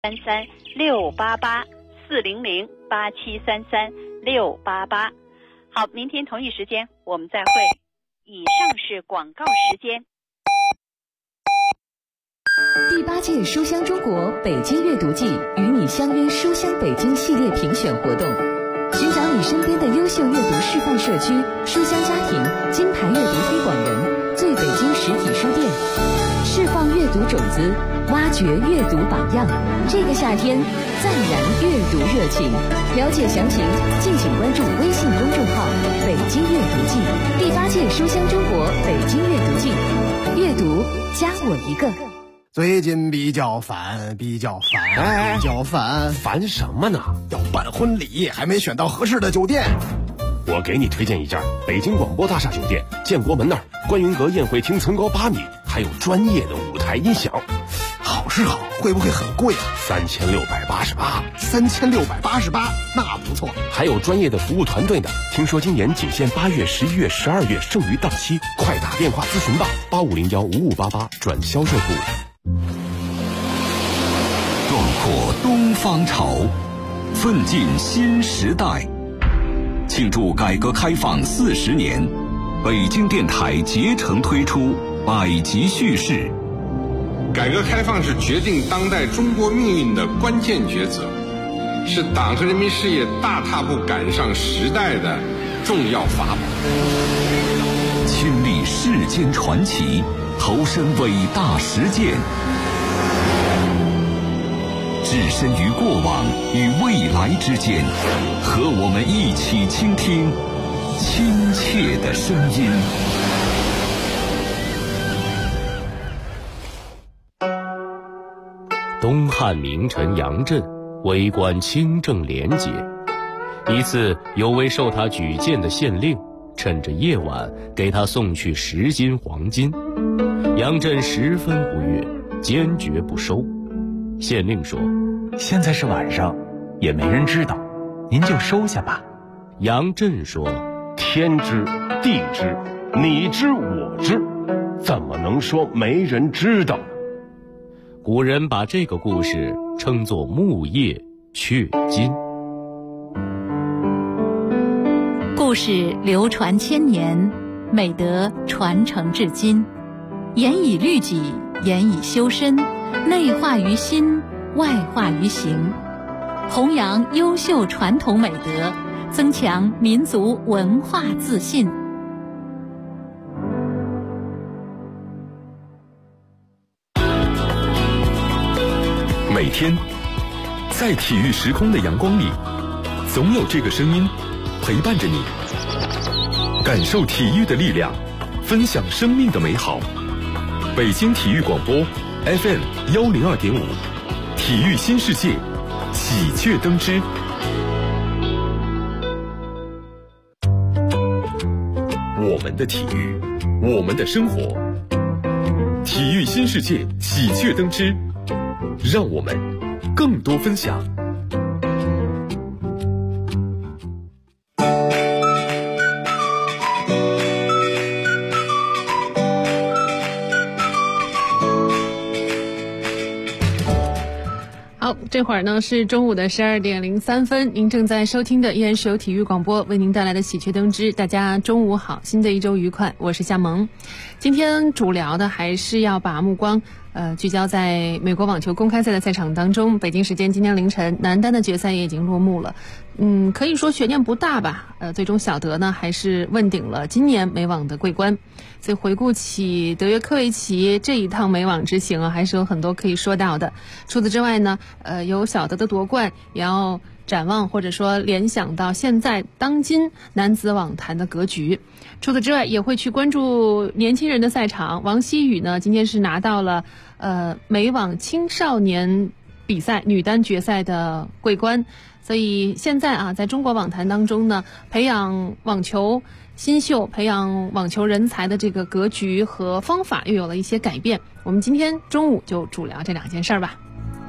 33-688-400-8733-688。好，明天同一时间我们再会。以上是广告时间。 第8届书香中国北京阅读季与你相约书香北京系列评选活动，寻找你身边的优秀阅读示范社区、书香家庭、金牌阅读推广人、最北京实体书店，释放阅读种子，挖掘阅读榜样。这个夏天暂燃阅读热情，了解详情敬请关注微信公众号北京阅读季。第8届书香中国北京阅读季，阅读加我一个。 最近比较烦， 烦什么呢？ 要办婚礼，还没选到合适的酒店。 我给你推荐一家北京广播大厦酒店，建国门那儿，观云阁宴会厅层高8米，还有专业的舞台音响。 好是好，会不会很贵啊 ？3688。 3688，那不错。 还有专业的服务团队呢。听说今年仅限8月、11月、12月，剩余档期，快打电话咨询吧，85015588转销售部。 壮阔东方潮，奋进新时代。庆祝改革开放40年，北京电台竭诚推出百集叙事。 改革开放是决定当代中国命运的关键抉择，是党和人民事业大踏步赶上时代的重要法宝。 亲历世间传奇，投身伟大实践，置身于过往与未来之间，和我们一起倾听亲切的声音。 东汉名臣杨震为官清正廉洁，一次有位受他举荐的县令趁着夜晚给他送去10斤黄金，杨震十分不悦，坚决不收。县令说： 现在是晚上，也没人知道，您就收下吧。 杨震说： 天知地知，你知我知，怎么能说没人知道呢？ 古人把这个故事称作木叶雀金。 故事流传千年，美德传承至今，严以律己，严以修身，内化于心，外化于行，弘扬优秀传统美德，增强民族文化自信。 每天在体育时空的阳光里，总有这个声音陪伴着你，感受体育的力量，分享生命的美好。北京体育广播 FM102.5，体育新世界，喜鹊登枝。我们的体育，我们的生活，体育新世界，喜鹊登枝，让我们更多分享。 好，这会儿呢是中午的12点03分，您正在收听的依然是由体育广播为您带来的喜鹊登枝。大家中午好，新的一周愉快，我是夏萌。今天主聊的还是要把目光聚焦在美国网球公开赛的赛场当中。北京时间今天凌晨，男单的决赛也已经落幕了。可以说悬念不大吧。最终小德呢还是问鼎了今年美网的桂冠。所以回顾起德约科维奇这一趟美网之行啊，还是有很多可以说到的。除此之外呢，有小德的夺冠，也要展望或者说联想到现在当今男子网坛的格局。除此之外，也会去关注年轻人的赛场。王希雨呢，今天是拿到了美网青少年比赛女单决赛的桂冠。所以现在啊，在中国网坛当中呢，培养网球新秀、培养网球人才的这个格局和方法又有了一些改变。我们今天中午就主聊这2件事吧。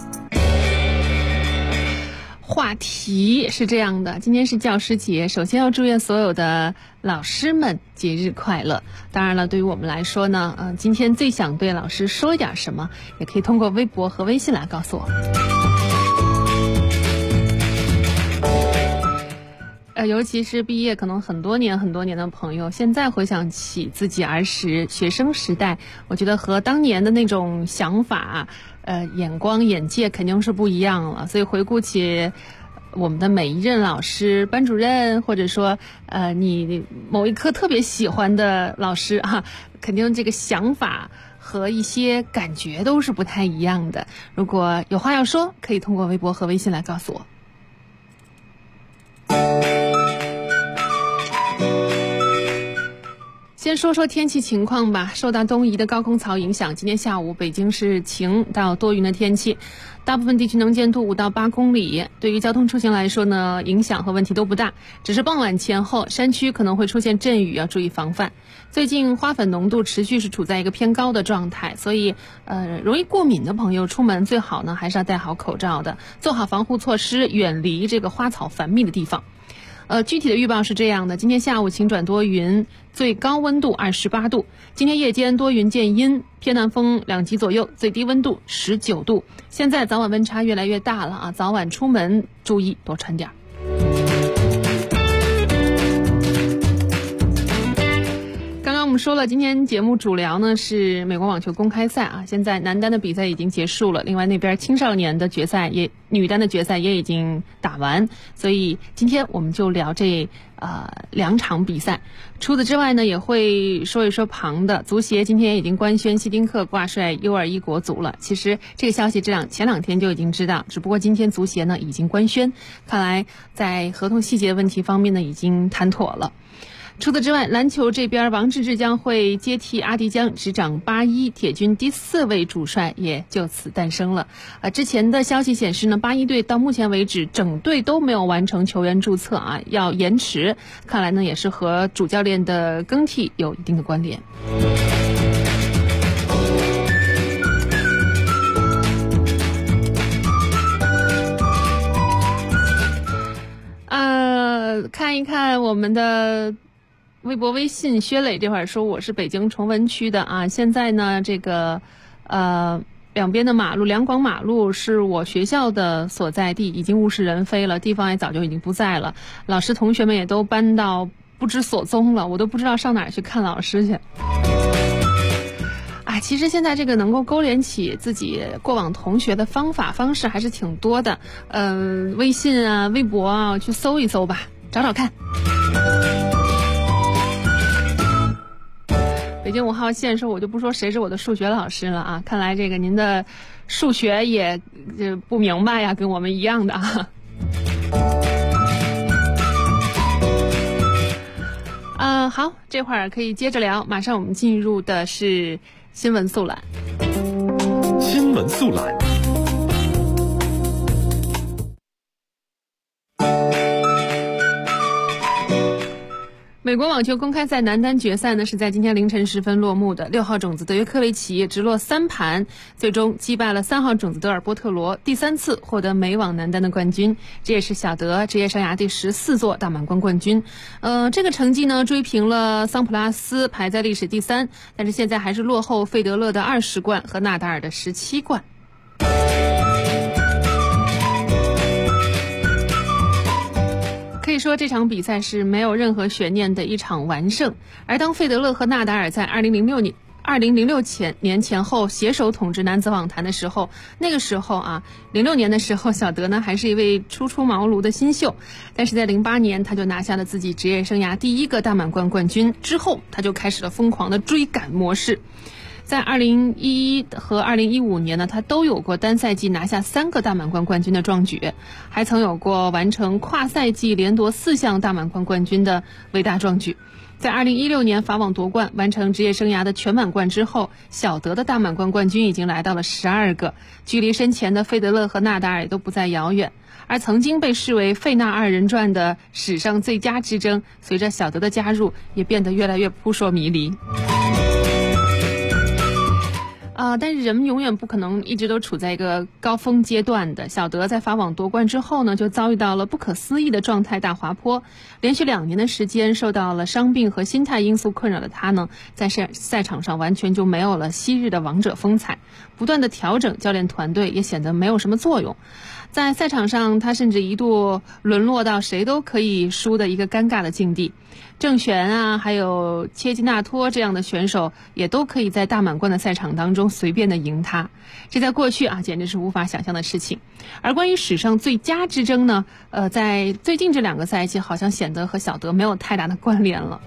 话题是这样的，今天是教师节，首先要祝愿所有的老师们节日快乐。当然了，对于我们来说呢，今天最想对老师说一点什么，也可以通过微博和微信来告诉我。 尤其是毕业可能很多年的朋友，现在回想起自己儿时学生时代，我觉得和当年的那种想法眼光眼界肯定是不一样了。所以回顾起我们的每一任老师、班主任，或者说你某一科特别喜欢的老师啊，肯定这个想法和一些感觉都是不太一样的。如果有话要说，可以通过微博和微信来告诉我。先说说天气情况吧。受到东移的高空槽影响，今天下午北京是晴到多云的天气，大部分地区能见度5到8公里。对于交通出行来说呢，影响和问题都不大，只是傍晚前后山区可能会出现阵雨，要注意防范。最近花粉浓度持续是处在一个偏高的状态，所以容易过敏的朋友出门最好呢还是要戴好口罩的，做好防护措施，远离这个花草繁密的地方。具体的预报是这样的：今天下午晴转多云，最高温度28度；今天夜间多云见阴，偏南风2级左右，最低温度19度。现在早晚温差越来越大了啊，早晚出门注意多穿点。刚刚我们说了，今天节目主聊呢是美国网球公开赛啊，现在男单的比赛已经结束了，另外那边青少年的决赛女单的决赛也已经打完，所以今天我们就聊这2场比赛。除此之外呢，也会说一说旁的足协，今天已经官宣希丁克挂帅 U21 国足了。其实这个消息前2天就已经知道，只不过今天足协呢已经官宣，看来在合同细节问题方面呢已经谈妥了。除此之外，篮球这边王治郅将会接替阿迪江执掌81铁军第4位主帅，也就此诞生了。之前的消息显示呢，81队到目前为止整队都没有完成球员注册啊，要延迟，看来呢也是和主教练的更替有一定的关联。看一看我们的微博微信，薛磊这会儿说我是北京崇文区的啊，现在呢这个两边的马路，两广马路是我学校的所在地，已经物是人非了，地方也早就已经不在了，老师同学们也都搬到不知所踪了，我都不知道上哪儿去看老师去。其实现在这个能够勾连起自己过往同学的方式还是挺多的，微信啊、微博啊，去搜一搜吧，找找看。北京5号线说，我就不说谁是我的数学老师了啊，看来这个您的数学也不明白呀，跟我们一样的啊。好，这会儿可以接着聊，马上我们进入的是新闻速览。 新闻速览。 美国网球公开赛男单决赛呢是在今天凌晨时分落幕的。6号种子德约科维奇直落3盘，最终击败了3号种子德尔波特罗，第3次获得美网男单的冠军，这也是小德职业生涯第14座大满贯冠军。这个成绩呢追平了桑普拉斯，排在历史第3，但是现在还是落后费德勒的20冠和纳达尔的17冠。可以说这场比赛是没有任何悬念的一场完胜，而当费德勒和纳达尔在2006年前后携手统治男子网坛的时候，那个时候啊，06年的时候，小德呢还是一位初出茅庐的新秀，但是在08年他就拿下了自己职业生涯第1个大满贯冠军，之后他就开始了疯狂的追赶模式。在2011和2015年呢，他都有过单赛季拿下3个大满贯冠军的壮举，还曾有过完成跨赛季连夺4项大满贯冠军的伟大壮举。在2016年法网夺冠，完成职业生涯的全满贯之后，小德的大满贯冠军已经来到了12个，距离身前的费德勒和纳达尔也都不再遥远。而曾经被视为费纳二人转的史上最佳之争，随着小德的加入也变得越来越扑朔迷离。但是人们永远不可能一直都处在一个高峰阶段的。小德在法网夺冠之后呢，就遭遇到了不可思议的状态大滑坡，连续2年的时间受到了伤病和心态因素困扰的他呢，在赛场上完全就没有了昔日的王者风采，不断的调整教练团队也显得没有什么作用。 在赛场上，他甚至一度沦落到谁都可以输的一个尴尬的境地。郑璇啊，还有切基纳托这样的选手，也都可以在大满贯的赛场当中随便的赢他，这在过去啊，简直是无法想象的事情。而关于史上最佳之争呢，在最近这2个赛季，好像显得和小德没有太大的关联了。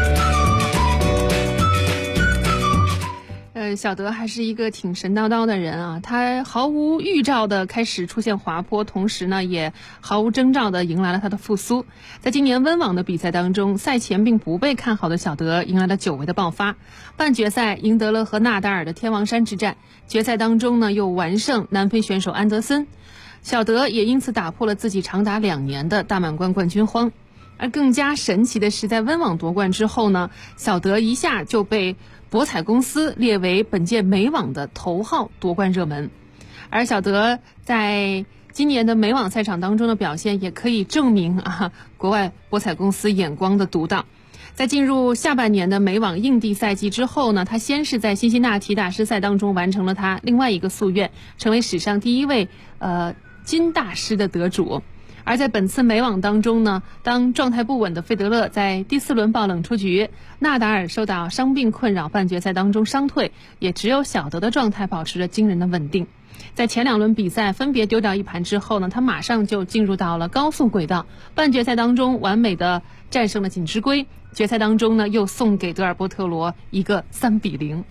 小德还是一个挺神叨叨的人啊，他毫无预兆的开始出现滑坡，同时呢也毫无征兆的迎来了他的复苏。在今年温网的比赛当中，赛前并不被看好的小德迎来了久违的爆发，半决赛赢得了和纳达尔的天王山之战，决赛当中呢又完胜南非选手安德森，小德也因此打破了自己长达2年的大满贯冠军荒。而更加神奇的是，在温网夺冠之后呢，小德一下就被博彩公司列为本届美网的头号夺冠热门。而小德在今年的美网赛场当中的表现，也可以证明啊，国外博彩公司眼光的独到。在进入下半年的美网印地赛季之后呢，他先是在辛辛那提大师赛当中完成了他另外一个夙愿，成为史上第一位金大师的得主。而在本次美网当中呢，当状态不稳的费德勒在第4轮爆冷出局，纳达尔受到伤病困扰，半决赛当中伤退，也只有小德的状态保持着惊人的稳定。在前2轮比赛分别丢掉1盘之后呢，他马上就进入到了高速轨道，半决赛当中完美的战胜了锦织圭，决赛当中呢又送给德尔波特罗一个3-0。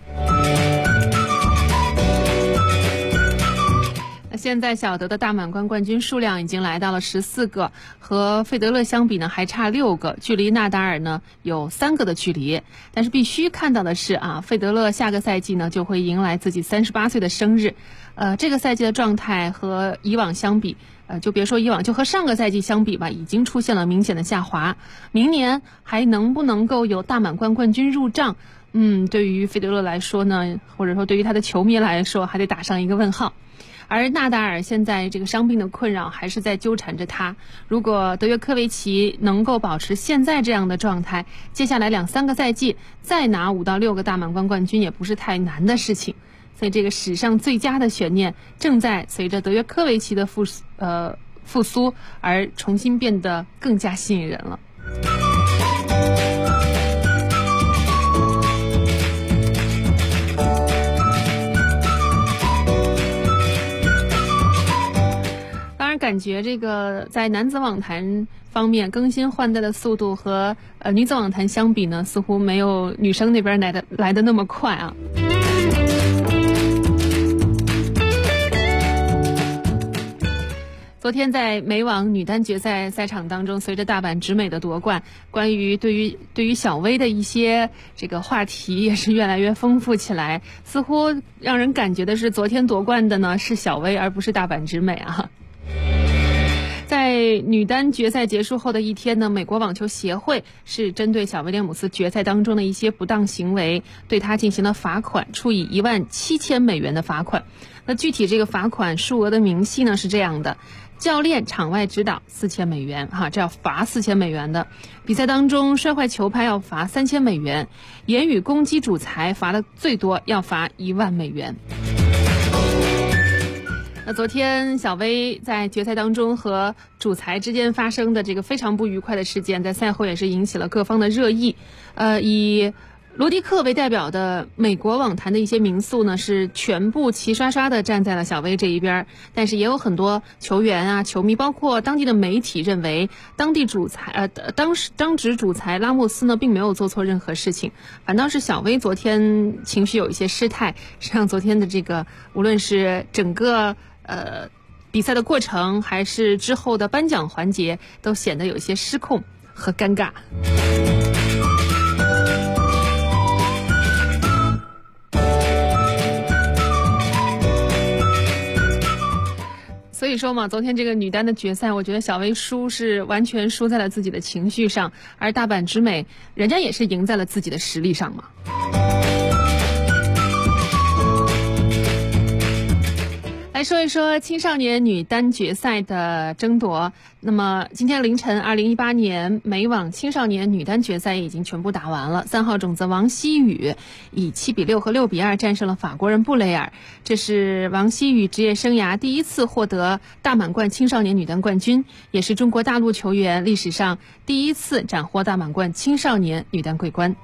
现在小德的大满贯冠军数量已经来到了14个，和费德勒相比呢还差6个，距离纳达尔呢有3个的距离。但是必须看到的是啊，费德勒下个赛季呢就会迎来自己38岁的生日，这个赛季的状态和以往相比，就别说以往，就和上个赛季相比吧，已经出现了明显的下滑。明年还能不能够有大满贯冠军入账？对于费德勒来说呢，或者说对于他的球迷来说，还得打上一个问号。而纳达尔现在这个伤病的困扰还是在纠缠着他，如果德约科维奇能够保持现在这样的状态，接下来2-3个赛季再拿5到6个大满贯冠军也不是太难的事情。所以这个史上最佳的悬念正在随着德约科维奇的复苏而重新变得更加吸引人了。感觉这个在男子网坛方面更新换代的速度和女子网坛相比呢，似乎没有女生那边来的那么快啊。昨天在美网女单决赛赛场当中，随着大阪直美的夺冠，关于对于小薇的一些这个话题也是越来越丰富起来，似乎让人感觉的是昨天夺冠的呢是小薇而不是大阪直美啊。在女单决赛结束后的一天呢，美国网球协会是针对小威廉姆斯决赛当中的一些不当行为，对他进行了罚款，处以$17,000的罚款。那具体这个罚款数额的明细呢是这样的：教练场外指导$4,000，这要罚$4,000的；比赛当中摔坏球拍要罚$3,000；言语攻击主裁罚的最多要罚$10,000。那昨天小威在决赛当中和主裁之间发生的这个非常不愉快的事件，在赛后也是引起了各方的热议。以罗迪克为代表的美国网坛的一些名宿呢，是全部齐刷刷的站在了小威这一边，但是也有很多球员啊、球迷，包括当地的媒体认为，当值主裁拉莫斯呢并没有做错任何事情，反倒是小威昨天情绪有一些失态，实际上昨天的这个无论是整个比赛的过程还是之后的颁奖环节，都显得有一些失控和尴尬。所以说嘛，昨天这个女单的决赛，我觉得小威输是完全输在了自己的情绪上，而大阪直美人家也是赢在了自己的实力上嘛。来来说一说青少年女单决赛的争夺。那么今天凌晨，2018年美网青少年女单决赛已经全部打完了。3号种子王希雨以7-6和6-2战胜了法国人布雷尔，这是王希雨职业生涯第一次获得大满贯青少年女单冠军，也是中国大陆球员历史上第一次斩获大满贯青少年女单桂冠。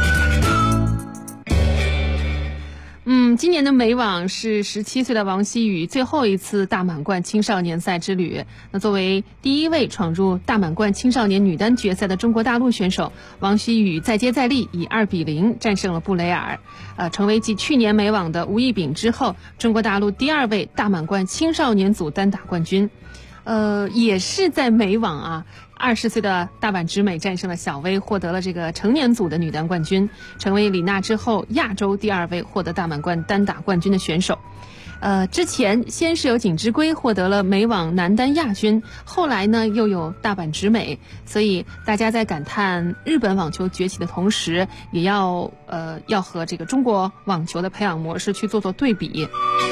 今年的美网是17岁的王希雨最后一次大满贯青少年赛之旅。那作为第一位闯入大满贯青少年女单决赛的中国大陆选手，王希雨再接再厉，以2-0战胜了布雷尔，成为继去年美网的吴亦丙之后，中国大陆第2位大满贯青少年组单打冠军。也是在美网啊，20岁的大阪直美战胜了小威，获得了这个成年组的女单冠军，成为李娜之后亚洲第2位获得大满贯单打冠军的选手。之前先是有锦织圭获得了美网男单亚军，后来呢又有大阪直美，所以大家在感叹日本网球崛起的同时，也要和这个中国网球的培养模式去做对比。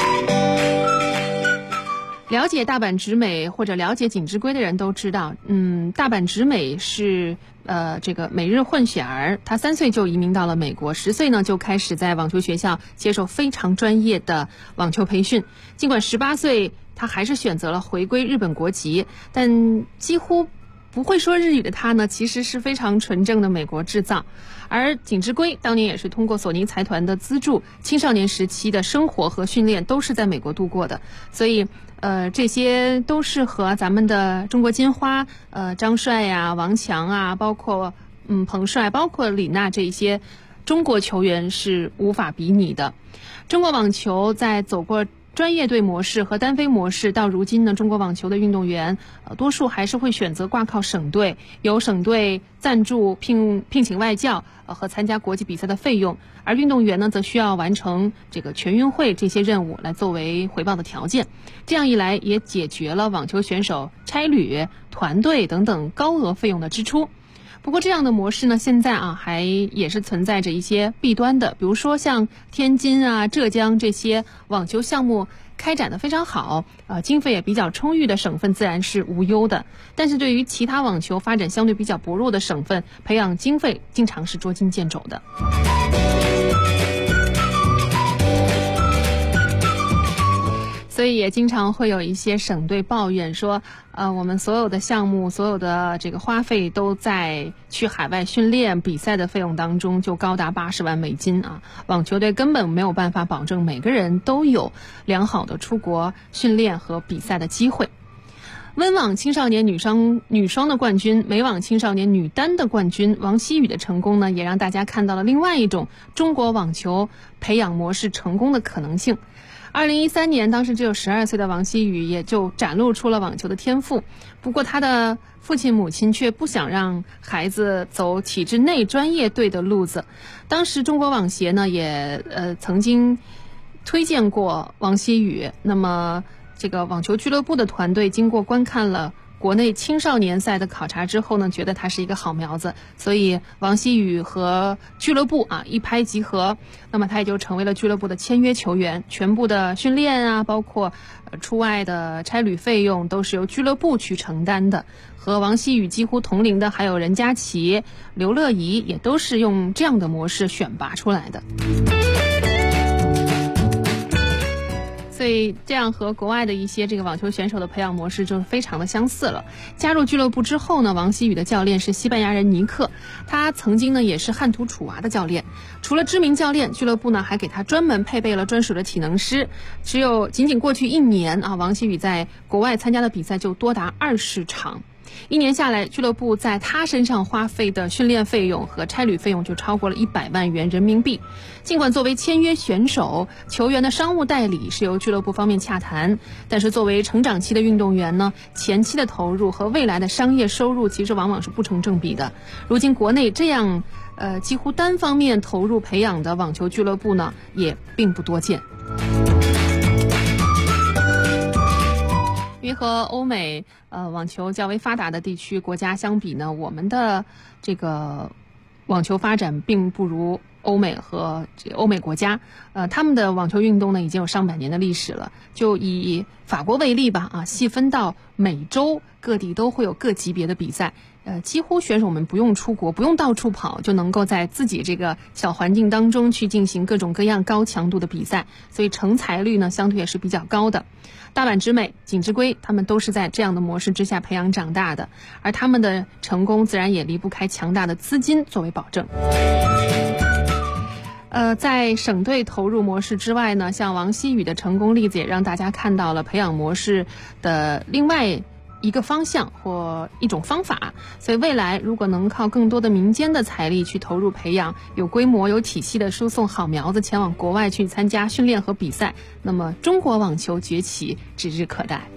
了解大阪直美或者了解锦织圭的人都知道，大阪直美是这个美日混血儿，她3岁就移民到了美国，10岁呢就开始在网球学校接受非常专业的网球培训。尽管18岁她还是选择了回归日本国籍，但几乎不会说日语的她呢，其实是非常纯正的美国制造。而锦织圭当年也是通过索尼财团的资助，青少年时期的生活和训练都是在美国度过的，所以这些都是和咱们的中国金花张帅呀、王强啊，包括彭帅，包括李娜这一些中国球员是无法比拟的。中国网球在走过专业队模式和单飞模式，到如今呢，中国网球的运动员多数还是会选择挂靠省队，由省队赞助聘请外教和参加国际比赛的费用，而运动员呢则需要完成这个全运会这些任务来作为回报的条件。这样一来也解决了网球选手差旅、团队等等高额费用的支出。不过这样的模式呢，现在还也是存在着一些弊端的，比如说像天津啊、浙江这些网球项目开展的非常好，经费也比较充裕的省份自然是无忧的，但是对于其他网球发展相对比较薄弱的省份，培养经费经常是捉襟见肘的。所以也经常会有一些省队抱怨说，我们所有的项目、所有的这个花费都在去海外训练、比赛的费用当中，就高达80万美金啊！网球队根本没有办法保证每个人都有良好的出国训练和比赛的机会。温网青少年女双的冠军，美网青少年女单的冠军王希雨的成功呢，也让大家看到了另外一种中国网球培养模式成功的可能性。2013年，当时只有12岁的王希雨也就展露出了网球的天赋。不过他的父亲母亲却不想让孩子走体制内专业队的路子。当时中国网协呢也曾经推荐过王希雨，那么这个网球俱乐部的团队经过观看了国内青少年赛的考察之后呢，觉得他是一个好苗子，所以王希雨和俱乐部一拍即合，那么他也就成为了俱乐部的签约球员，全部的训练包括出外的差旅费用都是由俱乐部去承担的。和王希雨几乎同龄的还有任佳琪、刘乐怡，也都是用这样的模式选拔出来的。所以这样和国外的一些这个网球选手的培养模式就是非常的相似了。加入俱乐部之后呢，王希雨的教练是西班牙人尼克，他曾经呢也是汉图楚娃的教练。除了知名教练，俱乐部呢还给他专门配备了专属的体能师。仅仅过去1年王希雨在国外参加的比赛就多达20场。1年下来，俱乐部在他身上花费的训练费用和差旅费用就超过了100万元人民币。尽管作为签约选手，球员的商务代理是由俱乐部方面洽谈，但是作为成长期的运动员呢，前期的投入和未来的商业收入其实往往是不成正比的。如今国内这样几乎单方面投入培养的网球俱乐部呢，也并不多见。因为和欧美网球较为发达的地区国家相比呢，我们的这个网球发展并不如欧美和这个欧美国家，他们的网球运动呢已经有上百年的历史了。就以法国为例吧，细分到每周各地都会有各级别的比赛，几乎选手们不用出国，不用到处跑，就能够在自己这个小环境当中去进行各种各样高强度的比赛，所以成才率呢相对也是比较高的。大阪直美、锦织圭他们都是在这样的模式之下培养长大的，而他们的成功自然也离不开强大的资金作为保证。在省队投入模式之外呢，像王希雨的成功例子也让大家看到了培养模式的另外一个方向或一种方法。所以未来如果能靠更多的民间的财力去投入培养，有规模有体系的输送好苗子前往国外去参加训练和比赛，那么中国网球崛起指日可待。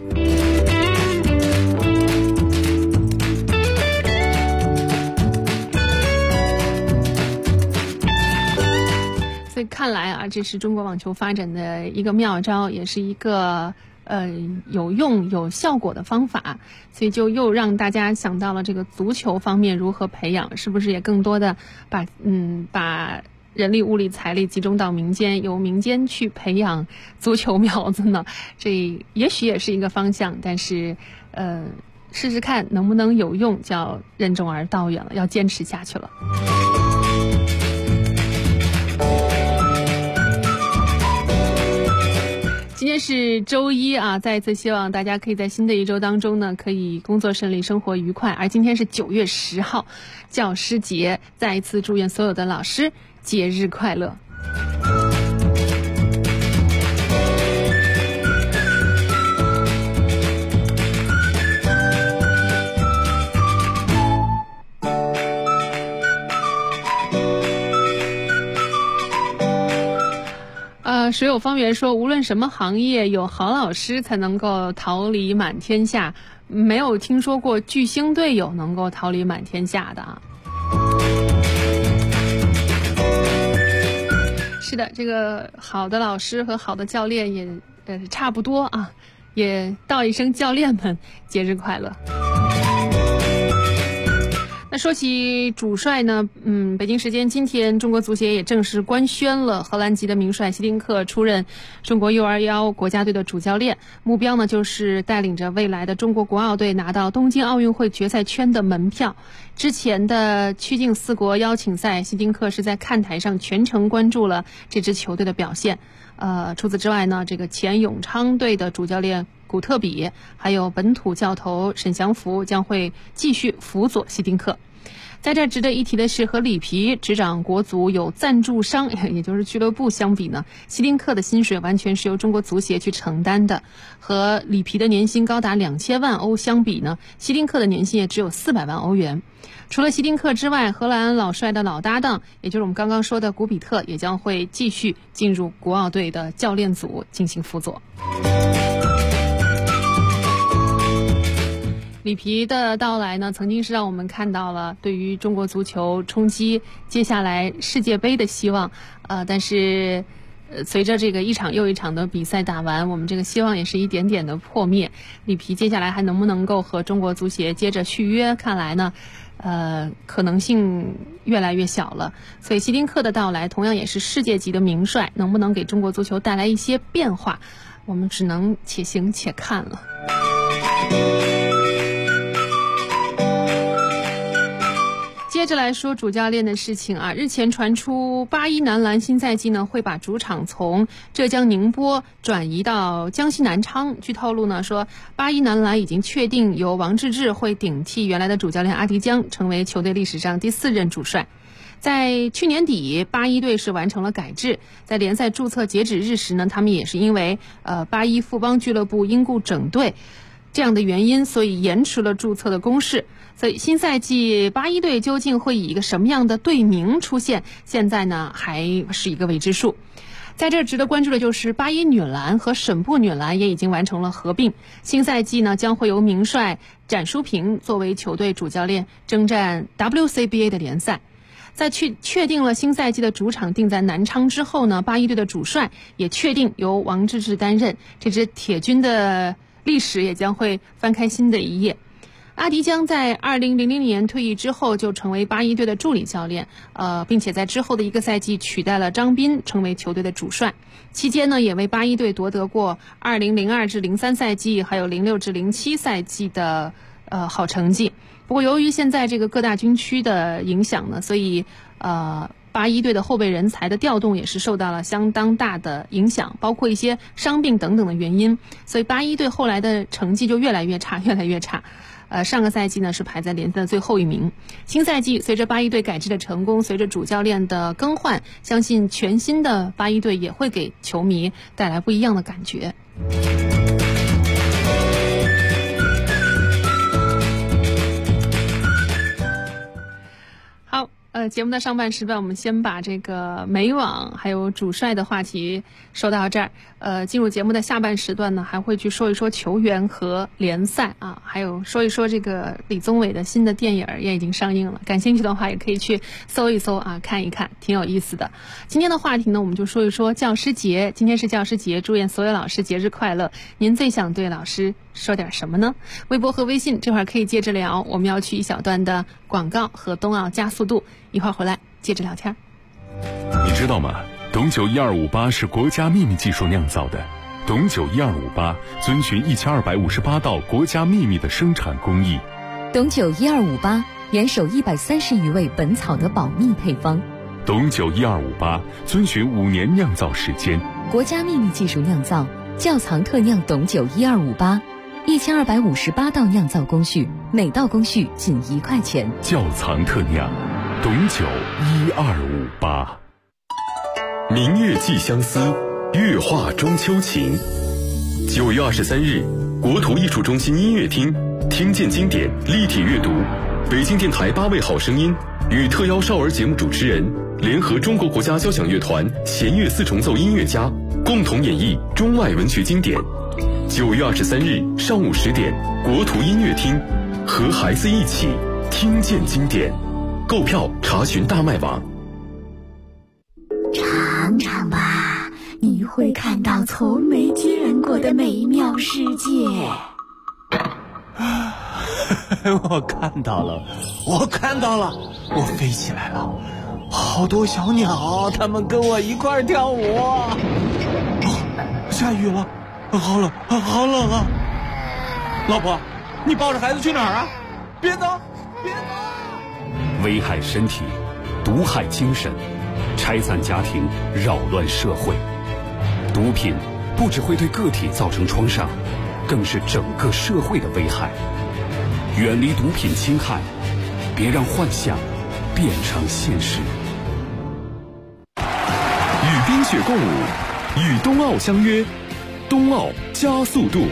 所以看来啊，这是中国网球发展的一个妙招，也是一个有用有效果的方法。所以就又让大家想到了这个足球方面如何培养，是不是也更多的把人力物力财力集中到民间，由民间去培养足球苗子呢？这也许也是一个方向，但是试试看能不能有用，就要任重而道远了，要坚持下去了。今天是周一啊，再一次希望大家可以在新的一周当中呢，可以工作顺利，生活愉快。而今天是9月10号，教师节，再一次祝愿所有的老师节日快乐。水友方圆说，无论什么行业，有好老师才能够桃李满天下，没有听说过巨星队友能够桃李满天下的啊。是的，这个好的老师和好的教练也差不多啊，也道一声教练们节日快乐。那说起主帅呢，北京时间今天，中国足协也正式官宣了荷兰籍的名帅希丁克出任中国 U21 国家队的主教练，目标呢就是带领着未来的中国国奥队拿到东京奥运会决赛圈的门票。之前的曲靖4国邀请赛，希丁克是在看台上全程关注了这支球队的表现。除此之外呢，这个前永昌队的主教练古特比还有本土教头沈祥福将会继续辅佐希丁克。在这值得一提的是，和里皮执掌国足有赞助商，也就是俱乐部相比呢，希丁克的薪水完全是由中国足协去承担的。和里皮的年薪高达2000万欧相比呢，希丁克的年薪也只有400万欧元。除了希丁克之外，荷兰老帅的老搭档，也就是我们刚刚说的古比特，也将会继续进入国奥队的教练组进行辅佐。里皮的到来呢，曾经是让我们看到了对于中国足球冲击接下来世界杯的希望，但是随着这个一场又一场的比赛打完，我们这个希望也是一点点的破灭。里皮接下来还能不能够和中国足协接着续约，看来呢可能性越来越小了。所以希丁克的到来同样也是世界级的名帅，能不能给中国足球带来一些变化，我们只能且行且看了。接着来说主教练的事情啊，日前传出81男篮新赛季呢会把主场从浙江宁波转移到江西南昌。据透露呢，说81男篮已经确定由王治郅会顶替原来的主教练阿迪江，成为球队历史上第4任主帅。在去年底，81队是完成了改制，在联赛注册截止日时呢，他们也是因为81富邦俱乐部因故整队这样的原因，所以延迟了注册的公示。所以新赛季81队究竟会以一个什么样的队名出现，现在呢还是一个未知数。在这值得关注的就是81女篮和省部女篮也已经完成了合并，新赛季呢将会由名帅展书平作为球队主教练，征战 WCBA 的联赛。在确定了新赛季的主场定在南昌之后呢，81队的主帅也确定由王治郅担任，这支铁军的历史也将会翻开新的一页。 阿迪江在2000年退役之后就成为8-1队的助理教练，并且在之后的一个赛季取代了张斌成为球队的主帅。期间呢，也为8-1队夺得过2002至03赛季还有06至07赛季的好成绩。不过由于现在这个各大军区的影响呢，所以8-1队的后备人才的调动也是受到了相当大的影响，包括一些伤病等等的原因，所以8-1队后来的成绩就越来越差。上个赛季呢是排在联赛的最后一名。新赛季随着8-1队改制的成功，随着主教练的更换，相信全新的8-1队也会给球迷带来不一样的感觉。节目的上半时段，我们先把这个美网还有主帅的话题说到这儿。进入节目的下半时段呢，还会去说一说球员和联赛啊，还有说一说这个李宗伟的新的电影也已经上映了，感兴趣的话也可以去搜一搜啊，看一看，挺有意思的。今天的话题呢，我们就说一说教师节。今天是教师节，祝愿所有老师节日快乐。您最想对老师说点什么呢？微博和微信这会儿可以接着聊，我们要去一小段的广告和冬奥加速度，一会儿回来接着聊天。 你知道吗？董酒1258是国家秘密技术酿造的。董酒1258遵循1258道国家秘密的生产工艺。 董酒1258严守130余味本草的保密配方。 董酒1258遵循5年酿造时间， 国家秘密技术酿造，窖藏特酿董酒1258，1258道酿造工序，每道工序仅1块钱。 窖藏特酿董酒1258。明月寄相思，月画中秋情。9月23日，国图艺术中心音乐厅，听见经典立体阅读，北京电台8位好声音与特邀少儿节目主持人联合中国国家交响乐团弦乐4重奏音乐家，共同演绎中外文学经典。9月23日上午10点，国图音乐厅，和孩子一起听见经典。购票查询大麦网。 尝尝吧，你会看到从没见过的美妙世界。 我看到了，我飞起来了，好多小鸟，它们跟我一块跳舞。下雨了，好冷啊！老婆，你抱着孩子去哪儿啊？别走！ 危害身体，毒害精神，拆散家庭，扰乱社会。毒品不只会对个体造成创伤，更是整个社会的危害。远离毒品侵害，别让幻想变成现实。 与冰雪共舞，与冬奥相约，冬奥加速度。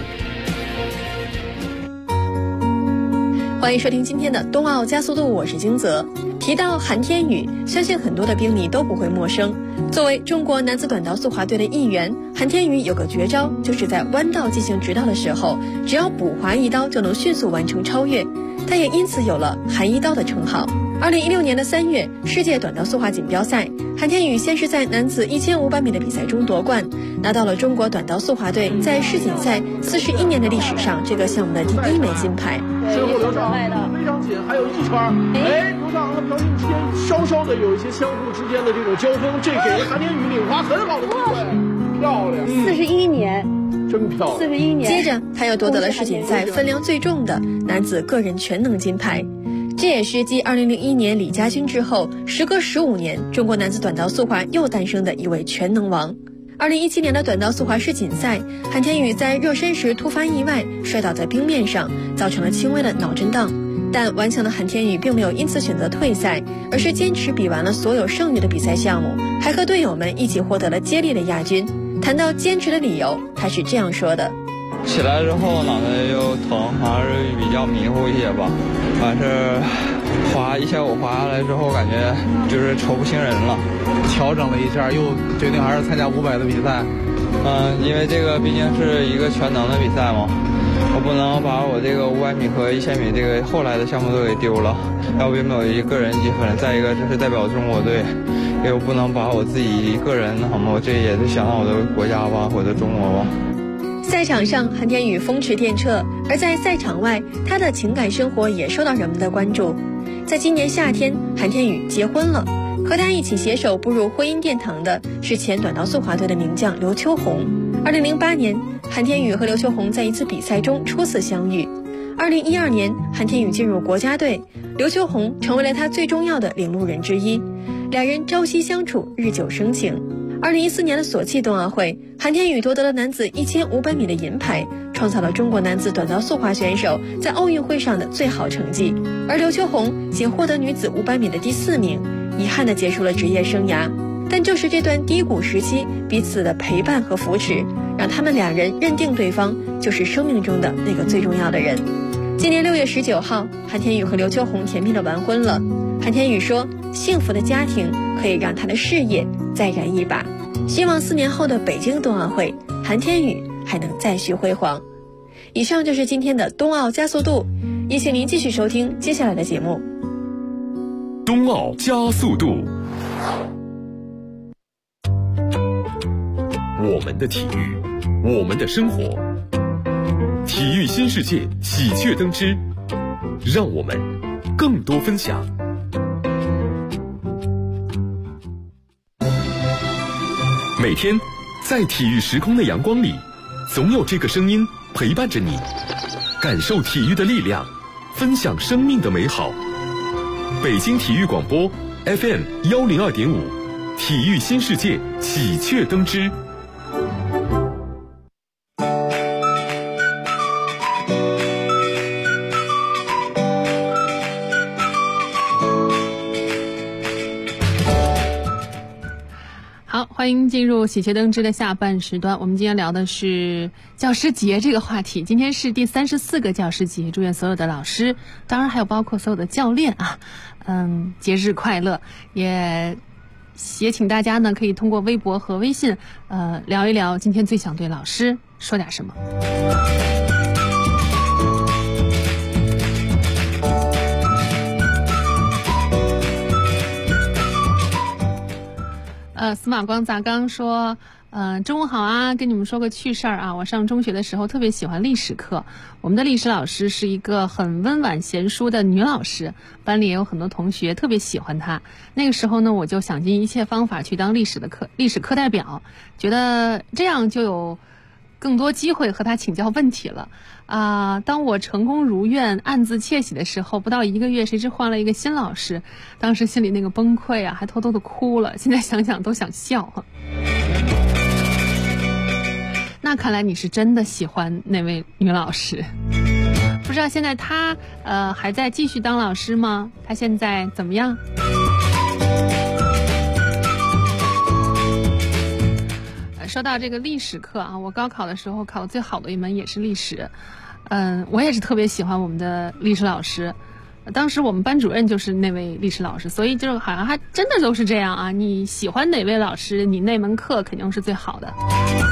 欢迎收听今天的冬奥加速度，我是金泽。提到韩天宇，相信很多的冰迷都不会陌生。作为中国男子短道速滑队的一员，韩天宇有个绝招，就是在弯道进行直道的时候，只要补滑一刀就能迅速完成超越，他也因此有了韩一刀的称号。2016年的3月，世界短道速滑锦标赛，韩天宇先是在男子1500米的比赛中夺冠，拿到了中国短道速滑队在世锦赛41年的历史上这个项目的第1枚金牌。 身后刘畅非常紧，还有一圈，刘畅和朴信之间稍稍的有一些相互之间的这种交锋，这给韩天宇领滑很好的机会，漂亮 ！41年， 真漂亮 ！41年。 接着他又夺得了世锦赛分量最重的男子个人全能金牌。这也是继2001年李佳军之后，时隔15年，中国男子短道速滑又诞生的一位全能王。2017年的短道速滑世锦赛，韩天宇在热身时突发意外，摔倒在冰面上，造成了轻微的脑震荡。但顽强的韩天宇并没有因此选择退赛，而是坚持比完了所有剩余的比赛项目，还和队友们一起获得了接力的亚军。谈到坚持的理由，他是这样说的： 起来之后脑袋又疼，还是比较迷糊一些吧。完事滑一下午滑下来之后，感觉就是瞅不清人了。 调整了一下，又决定还是参加500的比赛。 因为这个毕竟是一个全能的比赛嘛，我不能把我这个500米和1000米这个后来的项目都给丢了，要不没有一个人积分。再一个，这是代表中国队，又不能把我自己一个人好吗？我这也是想到我的国家吧，我的中国吧。 赛场上，韩天宇风驰电掣，而在赛场外，他的情感生活也受到人们的关注。在今年夏天，韩天宇结婚了，和他一起携手步入婚姻殿堂的是前短道速滑队的名将刘秋红。2008年，韩天宇和刘秋红在一次比赛中初次相遇。2012年，韩天宇进入国家队，刘秋红成为了他最重要的领路人之一，两人朝夕相处，日久生情。2014年的索契冬奥会，韩天宇夺得了男子1500米的银牌，创造了中国男子短道速滑选手在奥运会上的最好成绩。而刘秋红仅获得女子500米的第4名，遗憾地结束了职业生涯。但就是这段低谷时期，彼此的陪伴和扶持，让他们两人认定对方就是生命中的那个最重要的人。今年6月19号，韩天宇和刘秋红甜蜜地完婚了。韩天宇说，幸福的家庭可以让他的事业再燃一把，希望4年后的北京冬奥会，韩天宇还能再续辉煌。以上就是今天的冬奥加速度，也请您继续收听接下来的节目。 冬奥加速度，我们的体育，我们的生活，体育新世界喜鹊登枝，让我们更多分享。每天在体育时空的阳光里，总有这个声音陪伴着你，感受体育的力量，分享生命的美好。北京体育广播 FM 102.5，体育新世界喜鹊登枝。 好，欢迎进入喜鹊登枝的下半时段。我们今天聊的是教师节这个话题。今天是第34个教师节，祝愿所有的老师，当然还有包括所有的教练啊，节日快乐。也请大家呢可以通过微博和微信，聊一聊今天最想对老师说点什么。司马光砸缸说，中午好啊，跟你们说个趣事儿啊。我上中学的时候特别喜欢历史课，我们的历史老师是一个很温婉贤淑的女老师，班里也有很多同学特别喜欢她。那个时候呢，我就想尽一切方法去当历史课代表，觉得这样就有更多机会和她请教问题了。当我成功如愿暗自窃喜的时候，不到1个月，谁知换了一个新老师，当时心里那个崩溃啊，还偷偷的哭了，现在想想都想笑。那看来你是真的喜欢那位女老师。不知道现在她还在继续当老师吗？她现在怎么样？说到这个历史课啊，我高考的时候考的最好的一门也是历史。我也是特别喜欢我们的历史老师，当时我们班主任就是那位历史老师，所以就好像还真的都是这样啊，你喜欢哪位老师，你那门课肯定是最好的。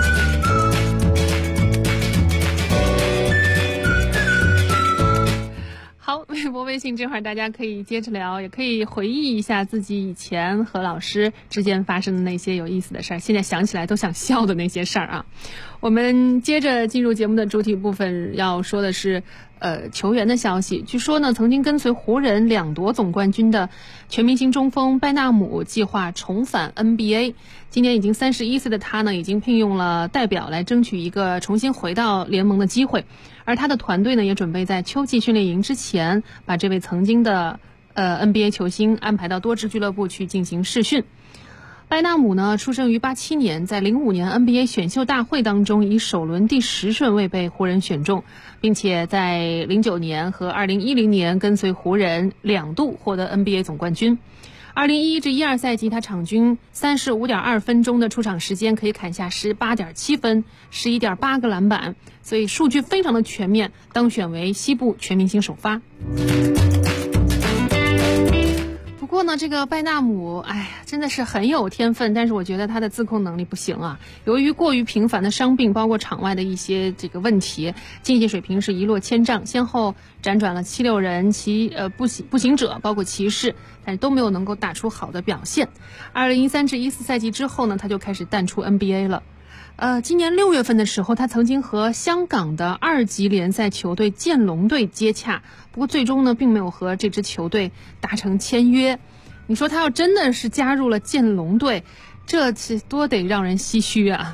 好，微博微信这会儿大家可以接着聊，也可以回忆一下自己以前和老师之间发生的那些有意思的事儿，现在想起来都想笑的那些事儿啊。我们接着进入节目的主体部分，要说的是球员的消息。据说呢，曾经跟随湖人2夺总冠军的全明星中锋拜纳姆计划重返 NBA。今年已经31岁的他呢，已经聘用了代表来争取一个重新回到联盟的机会。而他的团队呢，也准备在秋季训练营之前，把这位曾经的NBA 球星安排到多支俱乐部去进行试训。拜纳姆呢，出生于87年，在05年 NBA 选秀大会当中以首轮第10顺位被湖人选中，并且在09年和2010年跟随湖人2度获得 NBA 总冠军。2011至12赛季，他场均35.2分钟的出场时间可以砍下18.7分、11.8个篮板，所以数据非常的全面，当选为西部全明星首发。不过呢，这个拜纳姆，真的是很有天分，但是我觉得他的自控能力不行啊。由于过于频繁的伤病，包括场外的一些这个问题，竞技水平是一落千丈，先后辗转了76人、步行者，包括骑士，但是都没有能够打出好的表现。2013至14赛季之后呢，他就开始淡出 NBA 了。 今年6月份的时候，他曾经和香港的2级联赛球队建龙队接洽，不过最终呢，并没有和这支球队达成签约。你说他要真的是加入了建龙队，这是多得让人唏嘘啊！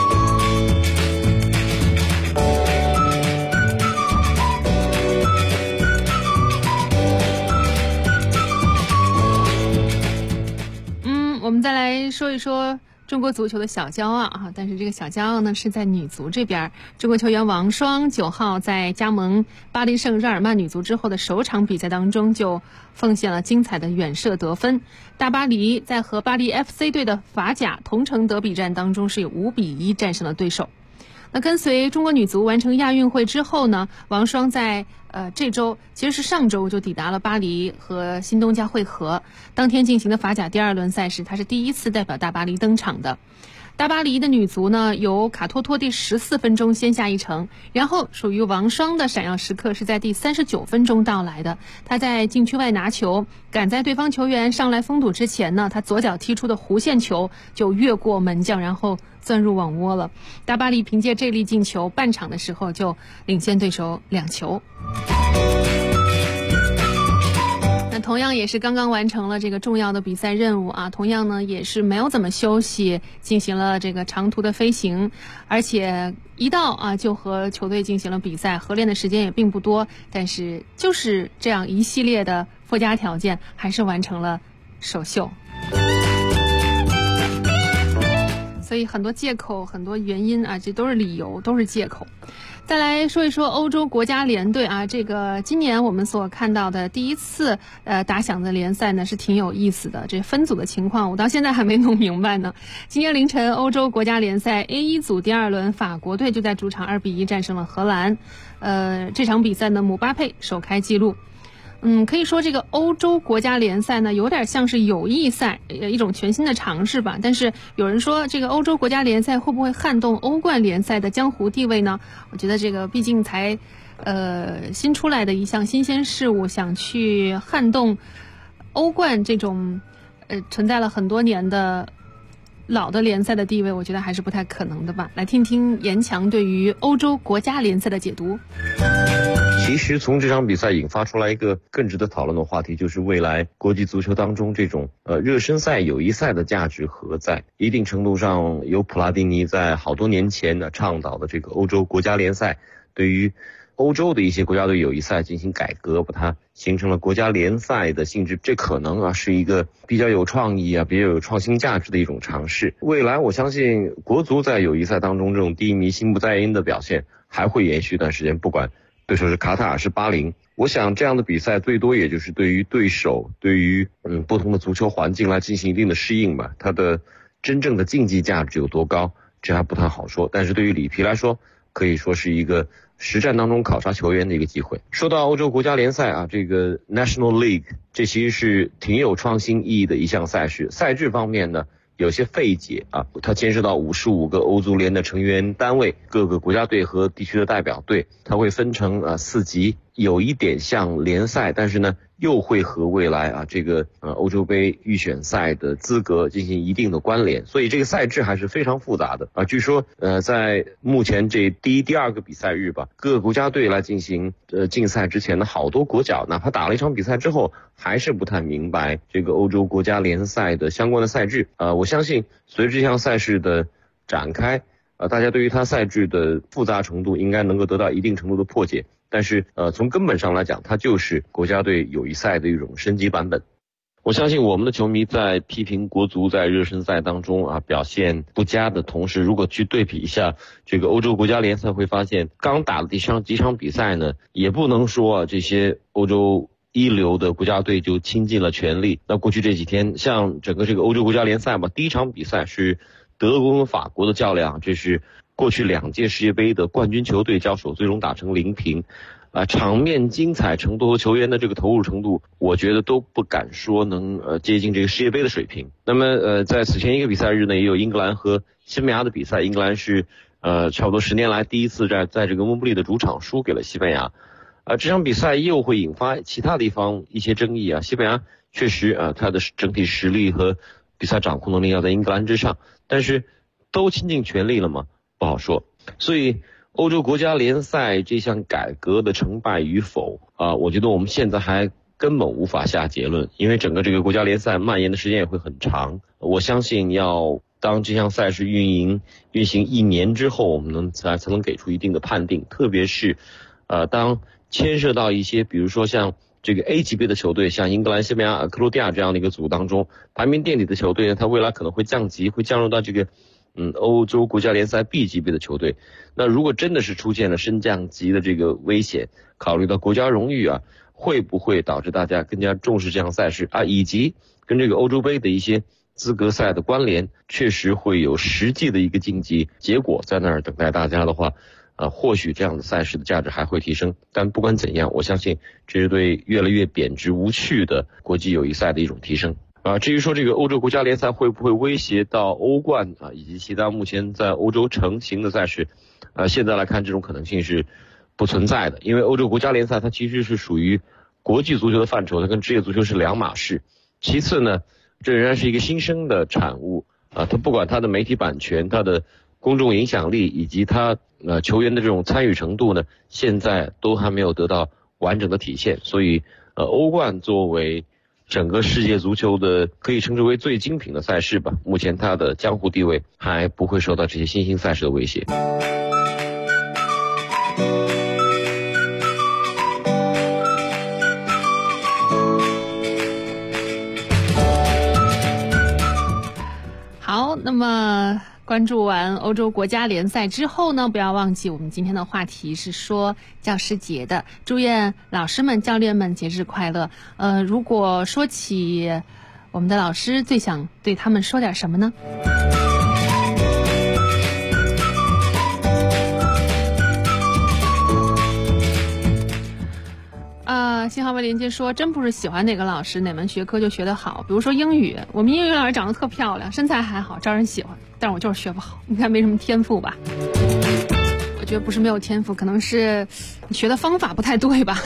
我们再来说一说中国足球的小骄傲啊，但是这个小骄傲呢是在女足这边。中国球员王霜9号在加盟巴黎圣日耳曼女足之后的首场比赛当中就奉献了精彩的远射得分。大巴黎在和巴黎 FC 队的法甲同城德比战当中是以5-1战胜了对手。那跟随中国女足完成亚运会之后呢，王霜在这周其实是上周就抵达了巴黎和新东家会合。当天进行的法甲第2轮赛事，她是第一次代表大巴黎登场的。大巴黎的女足呢，由卡托托第14分钟先下一城，然后属于王霜的闪耀时刻是在第39分钟到来的。她在禁区外拿球，赶在对方球员上来封堵之前呢，她左脚踢出的弧线球就越过门将，然后钻入网窝了。大巴黎凭借这粒进球，半场的时候就领先对手2球。那同样也是刚刚完成了这个重要的比赛任务啊，同样呢也是没有怎么休息，进行了这个长途的飞行，而且一到啊就和球队进行了比赛，合练的时间也并不多，但是就是这样一系列的附加条件，还是完成了首秀。所以很多借口，很多原因啊，这都是理由，都是借口。再来说一说欧洲国家联队啊，这个今年我们所看到的第一次打响的联赛呢是挺有意思的。这分组的情况我到现在还没弄明白呢。今天凌晨欧洲国家联赛 A1 组第2轮，法国队就在主场2-1战胜了荷兰。这场比赛呢，姆巴佩首开纪录。可以说这个欧洲国家联赛呢，有点像是友谊赛，一种全新的尝试吧。但是有人说，这个欧洲国家联赛会不会撼动欧冠联赛的江湖地位呢？我觉得这个毕竟才新出来的一项新鲜事物，想去撼动欧冠这种存在了很多年的老的联赛的地位，我觉得还是不太可能的吧。来听听严强对于欧洲国家联赛的解读。 其实从这场比赛引发出来一个更值得讨论的话题，就是未来国际足球当中这种热身赛、友谊赛的价值何在？一定程度上，有普拉蒂尼在好多年前呢倡导的这个欧洲国家联赛，对于欧洲的一些国家队友谊赛进行改革，把它形成了国家联赛的性质，这可能是一个比较有创意比较有创新价值的一种尝试。未来我相信国足在友谊赛当中这种低迷、心不在焉的表现还会延续一段时间，不管对手是卡塔尔是巴林，我想这样的比赛最多也就是对于对手，对于不同的足球环境来进行一定的适应吧。它的真正的竞技价值有多高，这还不太好说。但是对于里皮来说，可以说是一个实战当中考察球员的一个机会。说到欧洲国家联赛这个 National League， 这其实是挺有创新意义的一项赛事。赛制方面呢，有些费解它牵涉到55个欧足联的成员单位，各个国家队和地区的代表队，它会分成4级，有一点像联赛，但是呢又会和未来这个欧洲杯预选赛的资格进行一定的关联，所以这个赛制还是非常复杂的据说在目前这第2个比赛日吧，各个国家队来进行竞赛之前呢，好多国脚哪怕打了一场比赛之后，还是不太明白这个欧洲国家联赛的相关的赛制我相信随着这项赛事的展开大家对于它赛制的复杂程度应该能够得到一定程度的破解。但是从根本上来讲，它就是国家队友谊赛的一种升级版本。我相信我们的球迷在批评国足在热身赛当中表现不佳的同时，如果去对比一下这个欧洲国家联赛，会发现刚打的几场比赛呢，也不能说这些欧洲一流的国家队就倾尽了全力。那过去这几天，像整个这个欧洲国家联赛第一场比赛是德国跟法国的较量，这是过去2届世界杯的冠军球队交手，最终打成0-0场面精彩程度和球员的这个投入程度，我觉得都不敢说能接近这个世界杯的水平。那么在此前一个比赛日呢，也有英格兰和西班牙的比赛。英格兰是差不多10年来第一次在这个温布利的主场输给了西班牙这场比赛又会引发其他地方一些争议西班牙确实它的整体实力和比赛掌控能力要在英格兰之上，但是都倾尽全力了吗？不好说。所以欧洲国家联赛这项改革的成败与否我觉得我们现在还根本无法下结论，因为整个这个国家联赛蔓延的时间也会很长。我相信要当这项赛事运行1年之后，我们才能给出一定的判定。特别是当牵涉到一些比如说像这个 A 级别的球队，像英格兰、西班牙、克罗地亚这样的一个组当中，排名垫底的球队呢，它未来可能会降级，会降入到这个欧洲国家联赛 B 级别的球队。那如果真的是出现了升降级的这个危险，考虑到国家荣誉会不会导致大家更加重视这项赛事以及跟这个欧洲杯的一些资格赛的关联，确实会有实际的一个竞技结果在那儿等待大家的话，或许这样的赛事的价值还会提升。但不管怎样，我相信这是对越来越贬值无趣的国际友谊赛的一种提升。至于说这个欧洲国家联赛会不会威胁到欧冠以及其他目前在欧洲成型的赛事，现在来看这种可能性是不存在的，因为欧洲国家联赛它其实是属于国际足球的范畴，它跟职业足球是两码事。其次呢，这仍然是一个新生的产物它不管它的媒体版权、它的公众影响力以及它球员的这种参与程度呢，现在都还没有得到完整的体现。所以欧冠作为整个世界足球的可以称之为最精品的赛事吧，目前它的江湖地位还不会受到这些新兴赛事的威胁。 好，那么关注完欧洲国家联赛之后呢，不要忘记我们今天的话题是说教师节的，祝愿老师们、教练们节日快乐。如果说起我们的老师，最想对他们说点什么呢？信号位连接说，真不是喜欢哪个老师哪门学科就学得好，比如说英语，我们英语老师长得特漂亮，身材还好，招人喜欢，但我就是学不好，应该没什么天赋吧。我觉得不是没有天赋，可能是你学的方法不太对吧。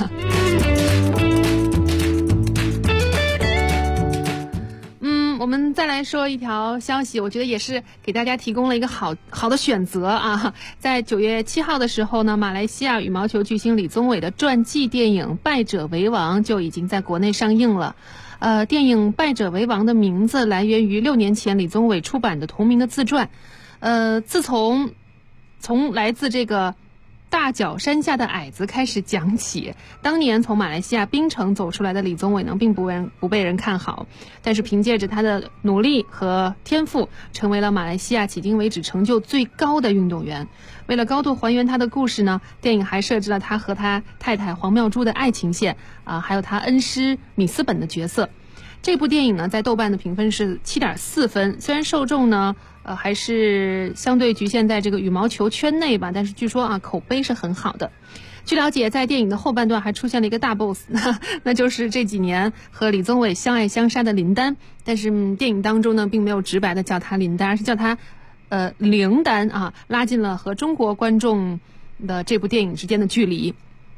我们再来说一条消息，我觉得也是给大家提供了一个好的选择啊。在9月7号的时候呢，马来西亚羽毛球巨星李宗伟的传记电影《败者为王》就已经在国内上映了。电影《败者为王》的名字来源于6年前李宗伟出版的同名的自传。自从来自这个大脚山下的矮子开始讲起，当年从马来西亚槟城走出来的李宗伟呢，并不被人看好，但是凭借着他的努力和天赋，成为了马来西亚迄今为止成就最高的运动员。为了高度还原他的故事呢，电影还设置了他和他太太黄妙珠的爱情线还有他恩师米斯本的角色。这部电影呢，在豆瓣的评分是7.4分，虽然受众呢还是相对局限在这个羽毛球圈内吧，但是据说口碑是很好的。据了解，在电影的后半段还出现了一个大 boss， 那就是这几年和李宗伟相爱相杀的林丹，但是电影当中呢，并没有直白的叫他林丹，而是叫他灵丹拉近了和中国观众的这部电影之间的距离。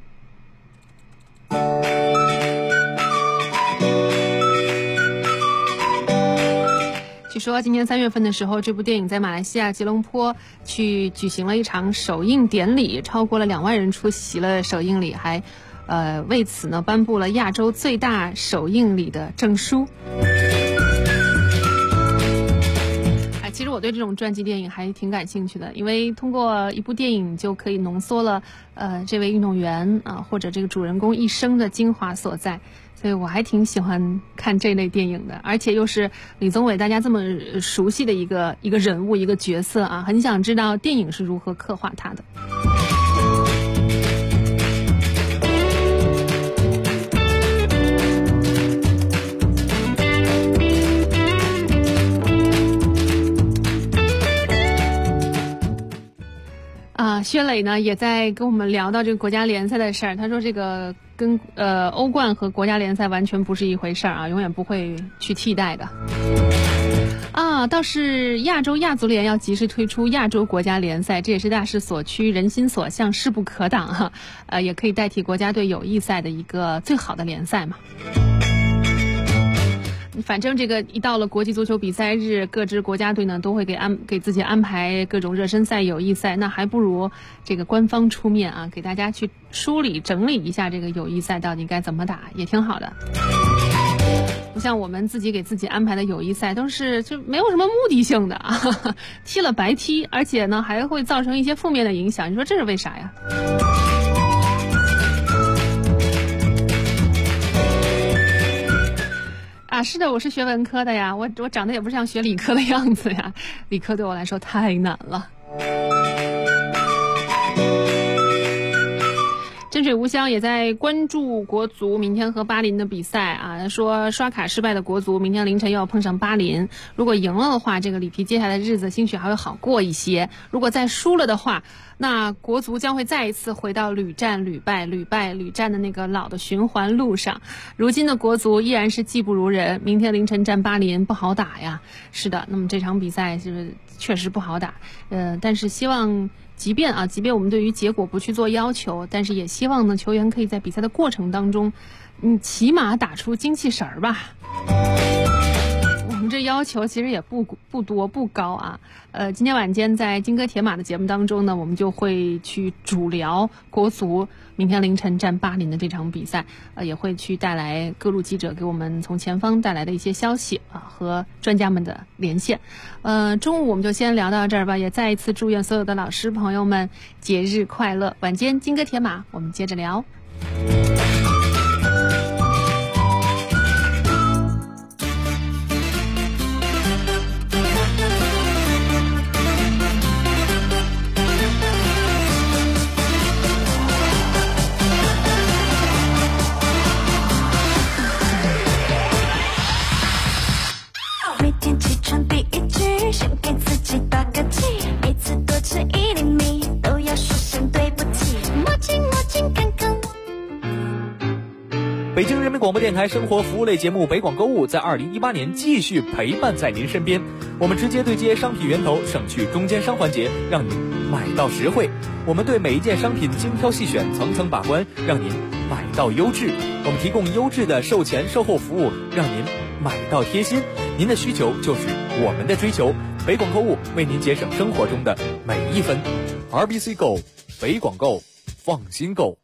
据说今年3月份的时候，这部电影在马来西亚吉隆坡去举行了一场首映典礼，超过了2万人出席了首映礼，还为此呢颁布了亚洲最大首映礼的证书。其实我对这种传记电影还挺感兴趣的，因为通过一部电影就可以浓缩了这位运动员或者这个主人公一生的精华所在，所以我还挺喜欢看这类电影的，而且又是李宗伟大家这么熟悉的一个人物一个角色很想知道电影是如何刻画他的。薛磊呢也在跟我们聊到这个国家联赛的事儿，他说这个跟欧冠和国家联赛完全不是一回事儿永远不会去替代的。倒是亚足联要及时推出亚洲国家联赛，这也是大势所趋、人心所向、势不可挡也可以代替国家队友谊赛的一个最好的联赛嘛。 反正这个一到了国际足球比赛日，各支国家队呢都会给自己安排各种热身赛、友谊赛，那还不如这个官方出面啊，给大家去梳理整理一下这个友谊赛到底该怎么打，也挺好的。不像我们自己给自己安排的友谊赛都是就没有什么目的性的啊，踢了白踢，而且呢还会造成一些负面的影响，你说这是为啥呀？啊，是的，我是学文科的呀，我长得也不像学理科的样子呀，理科对我来说太难了。真水无香也在关注国足明天和巴林的比赛啊，说刷卡失败的国足明天凌晨又要碰上巴林，如果赢了的话，这个里皮接下来的日子兴许还会好过一些，如果再输了的话，那国足将会再一次回到屡战屡败的那个老的循环路上。如今的国足依然是技不如人，明天凌晨战巴林不好打呀。是的，那么这场比赛是确实不好打，但是希望即便我们对于结果不去做要求，但是也希望呢球员可以在比赛的过程当中，起码打出精气神儿吧。我们这要求其实也不多不高啊。今天晚间在金戈铁马的节目当中呢，我们就会去主聊国足明天凌晨战巴林的这场比赛，也会去带来各路记者给我们从前方带来的一些消息啊和专家们的连线。中午我们就先聊到这儿吧，也再一次祝愿所有的老师朋友们节日快乐。晚间金戈铁马我们接着聊。 北京人民广播电台生活服务类节目北广购物在2018年继续陪伴在您身边，我们直接对接商品源头，省去中间商环节，让您买到实惠。我们对每一件商品精挑细选，层层把关，让您买到优质。我们提供优质的售前售后服务，让您买到贴心。您的需求就是我们的追求，北广购物为您节省生活中的每一分。RBC Go， 北广购，放心购。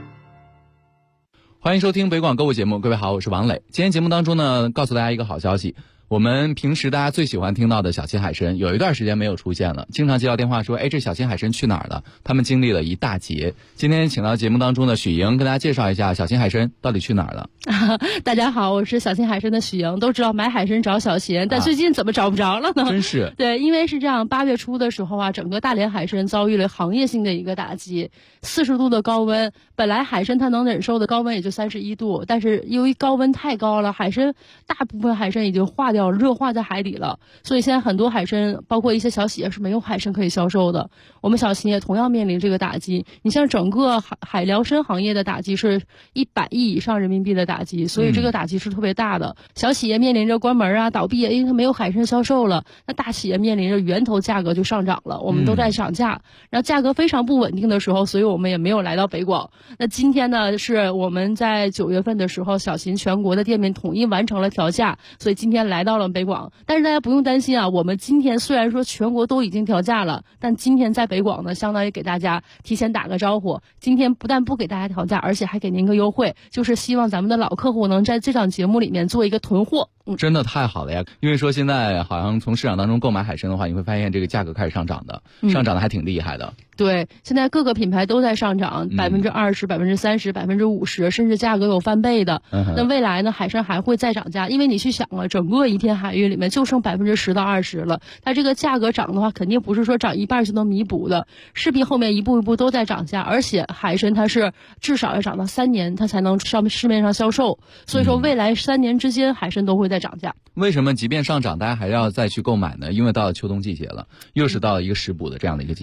欢迎收听北广购物节目，各位好，我是王磊。今天节目当中呢，告诉大家一个好消息，我们平时大家最喜欢听到的小秦海参有一段时间没有出现了，经常接到电话说，这小秦海参去哪儿了？他们经历了一大劫。今天请到节目当中的许莹跟大家介绍一下小秦海参到底去哪儿了。 大家好，我是小秦海参的许莹。都知道买海参找小秦，但最近怎么找不着了呢？ 真是。 对，因为是这样，8月初的时候啊，整个大连海参遭遇了行业性的一个打击，40度的高温，本来海参它能忍受的高温也就31度，但是由于高温太高了，大部分海参已经化掉了，热化在海底了，所以现在很多海参，包括一些小企业是没有海参可以销售的。我们小企业同样面临这个打击。你像整个海辽参行业的打击是100亿以上人民币的打击，所以这个打击是特别大的。小企业面临着关门啊、倒闭啊，因为它没有海参销售了。那大企业面临着源头价格就上涨了，我们都在涨价，然后价格非常不稳定的时候，所以我们也没有来到北广。那今天呢，是我们在9月份的时候，小秦全国的店面统一完成了调价，所以今天来到了北广。但是大家不用担心啊，我们今天虽然说全国都已经调价了，但今天在北广呢，相当于给大家提前打个招呼。今天不但不给大家调价，而且还给您个优惠，就是希望咱们的老客户能在这档节目里面做一个囤货。 真的太好了呀！因为说现在好像从市场当中购买海参的话，你会发现这个价格开始上涨的，上涨的还挺厉害的。 对，现在各个品牌都在上涨，20%、30%、50%，甚至价格有翻倍的。那未来呢，海参还会再涨价，因为你去想啊，整个一片海域里面就剩10%到20%了，它这个价格涨的话，肯定不是说涨一半就能弥补的，势必后面一步一步都在涨价。而且海参它是至少要涨到3年，它才能上市面上销售，所以说未来3年之间海参都会再涨价。 为什么即便上涨，大家还要再去购买呢？因为到了秋冬季节了，又是到了一个食补的这样的一个季节。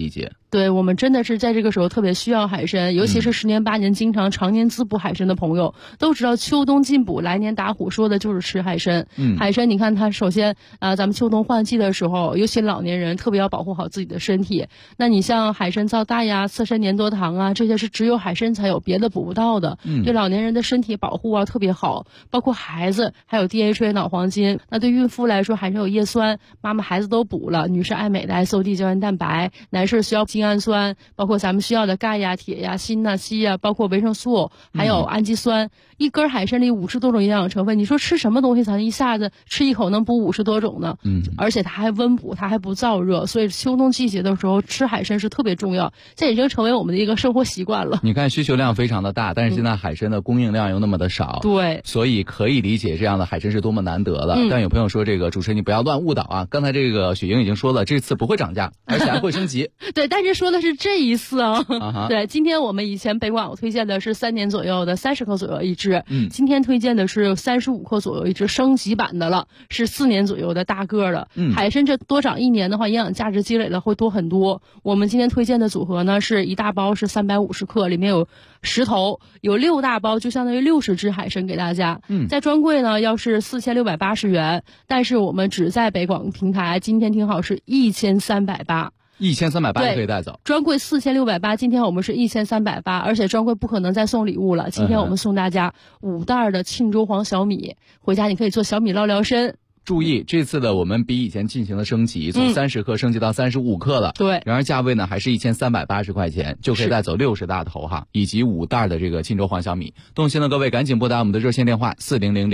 对，我们真的是在这个时候特别需要海参，尤其是10年8年常年滋补海参的朋友，都知道秋冬进补，来年打虎，说的就是吃海参。海参你看它首先咱们秋冬换季的时候，尤其老年人特别要保护好自己的身体。那你像海参皂苷呀、刺参粘多糖啊，这些是只有海参才有，别的补不到的。对老年人的身体保护特别好，包括孩子还有 DHA 脑黄金。那对孕妇来说，海参有叶酸，妈妈孩子都补了。女士爱美的 SOD 胶原蛋白，男士需要精氨酸，包括咱们需要的钙呀、铁呀、锌呐、硒呀，包括维生素，还有氨基酸。一根海参里50多种营养成分，你说吃什么东西才能一下子吃一口能补50多种呢？而且它还温补，它还不燥热，所以秋冬季节的时候吃海参是特别重要，这已经成为我们的一个生活习惯了。 你看需求量非常的大，但是现在海参的供应量又那么的少， 对， 所以可以理解这样的海参是多么难得的。但有朋友说，这个主持人你不要乱误导啊！刚才这个雪莹已经说了，这次不会涨价，而且还会升级。 对，但是说的是这一次啊。对，今天我们以前北广我推荐的是3年左右的30克左右一只，今天推荐的是35克左右一只升级版的了，是4年左右的大个的。海参这多长1年的话，营养价值积累的会多很多。我们今天推荐的组合呢，是一大包是350克，里面有10头，有6大包，就相当于60只海参给大家。在专柜呢要是4680元，但是我们只在北广平台，今天听好是1380。 1380就可以带走， 专柜4680，今天我们是1380，而且专柜不可能再送礼物了。今天我们送大家5袋的庆州黄小米，回家你可以做小米捞聊参。 注意，这次的我们比以前进行了升级，从30克升级到35克了。 对， 然而价位呢还是1380块钱，就可以带走60大头哈，以及5袋的这个庆州黄小米。动心的各位赶紧拨打我们的热线电话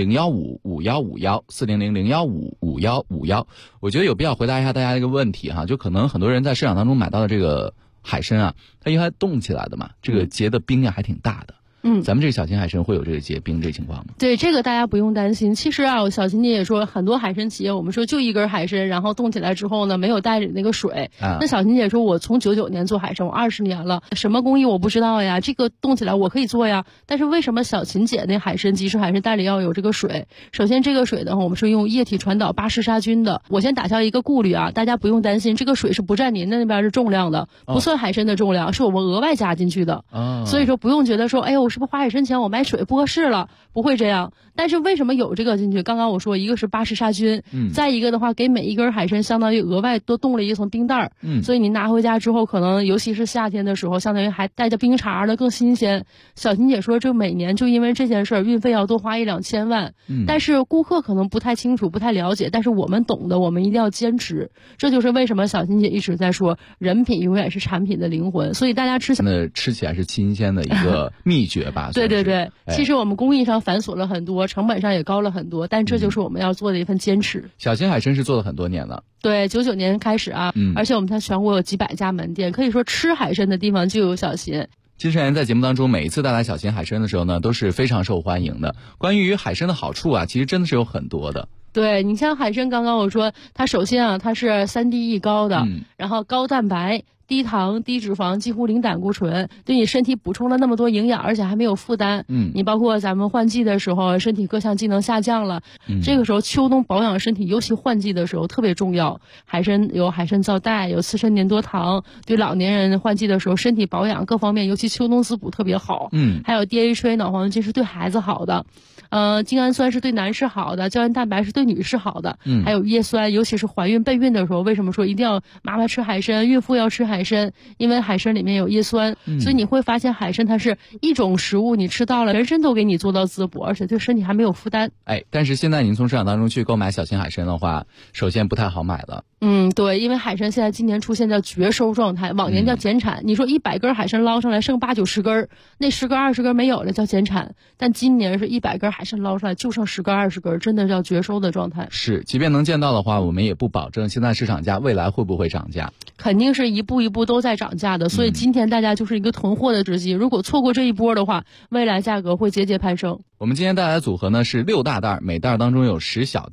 400-015-5151，400-015-5151。我觉得有必要回答一下大家一个问题哈，就可能很多人在市场当中买到的这个海参啊，它因为冻起来的嘛，这个结的冰呀还挺大的。咱们这个小型海参会有这个结冰这情况吗？ 对，这个大家不用担心。其实啊，小琴姐也说，很多海参企业，我们说就一根海参，然后冻起来之后呢，没有带着那个水。那小琴姐说，我从99年做海参，我20年了，什么工艺我不知道呀，这个冻起来我可以做呀。但是为什么小琴姐那海参即食海参袋里要有这个水？首先这个水的话，我们是用液体传导巴氏杀菌的。我先打消一个顾虑啊，大家不用担心，这个水是不占您的那边的重量的，不算海参的重量，是我们额外加进去的。所以说不用觉得说，哎呦，我是不是花海参钱我买水不合适了，不会这样。但是为什么有这个进去？刚刚我说一个是巴氏杀菌，再一个的话给每一根海参相当于额外多冻了一层冰袋，所以你拿回家之后，可能尤其是夏天的时候，相当于还带着冰碴的更新鲜。小琴姐说，这每年就因为这件事儿，运费要多花1-2千万，但是顾客可能不太清楚、不太了解，但是我们懂的，我们一定要坚持。这就是为什么小琴姐一直在说，人品永远是产品的灵魂，所以大家吃起来是新鲜的一个秘诀吧。 对对对，其实我们工艺上繁琐了很多，成本上也高了很多，但这就是我们要做的一份坚持。 小型海参是做了很多年了， 对，99年开始啊，而且我们在全国有几百家门店，可以说吃海参的地方就有小琴。 金山在节目当中每一次带来小型海参的时候呢，都是非常受欢迎的。关于海参的好处啊，其实真的是有很多的。 对，你像海参，刚刚我说它首先啊，它是3D 高的，然后高蛋白、低糖、低脂肪，几乎零胆固醇，对你身体补充了那么多营养，而且还没有负担。你包括咱们换季的时候，身体各项机能下降了，这个时候秋冬保养身体，尤其换季的时候特别重要。海参有海参皂苷，有刺参粘多糖，对老年人换季的时候身体保养各方面，尤其秋冬滋补特别好。还有 DHA 脑黄金是对孩子好的，精氨酸是对男士好的，胶原蛋白是对女士好的，还有叶酸，尤其是怀孕备孕的时候，为什么说一定要妈妈吃海参，孕妇要吃海参？因为海参里面有叶酸，所以你会发现海参它是一种食物，你吃到了全身都给你做到滋补，而且对身体还没有负担。 但是现在您从市场当中去购买小型海参的话，首先不太好买了。 对，因为海参现在今年出现叫绝收状态，往年叫减产。你说100根海参捞上来剩80-90根，那10根20根没有了叫减产，但今年是100根海参捞出来就剩10根20根，真的叫绝收的状态。 是，即便能见到的话，我们也不保证现在市场价未来会不会涨价， 肯定是一步一步都在涨价的，所以今天大家就是一个囤货的时机，如果错过这一波的话，未来价格会节节攀升。 我们今天带来的组合呢是6大袋，每袋当中有10小袋，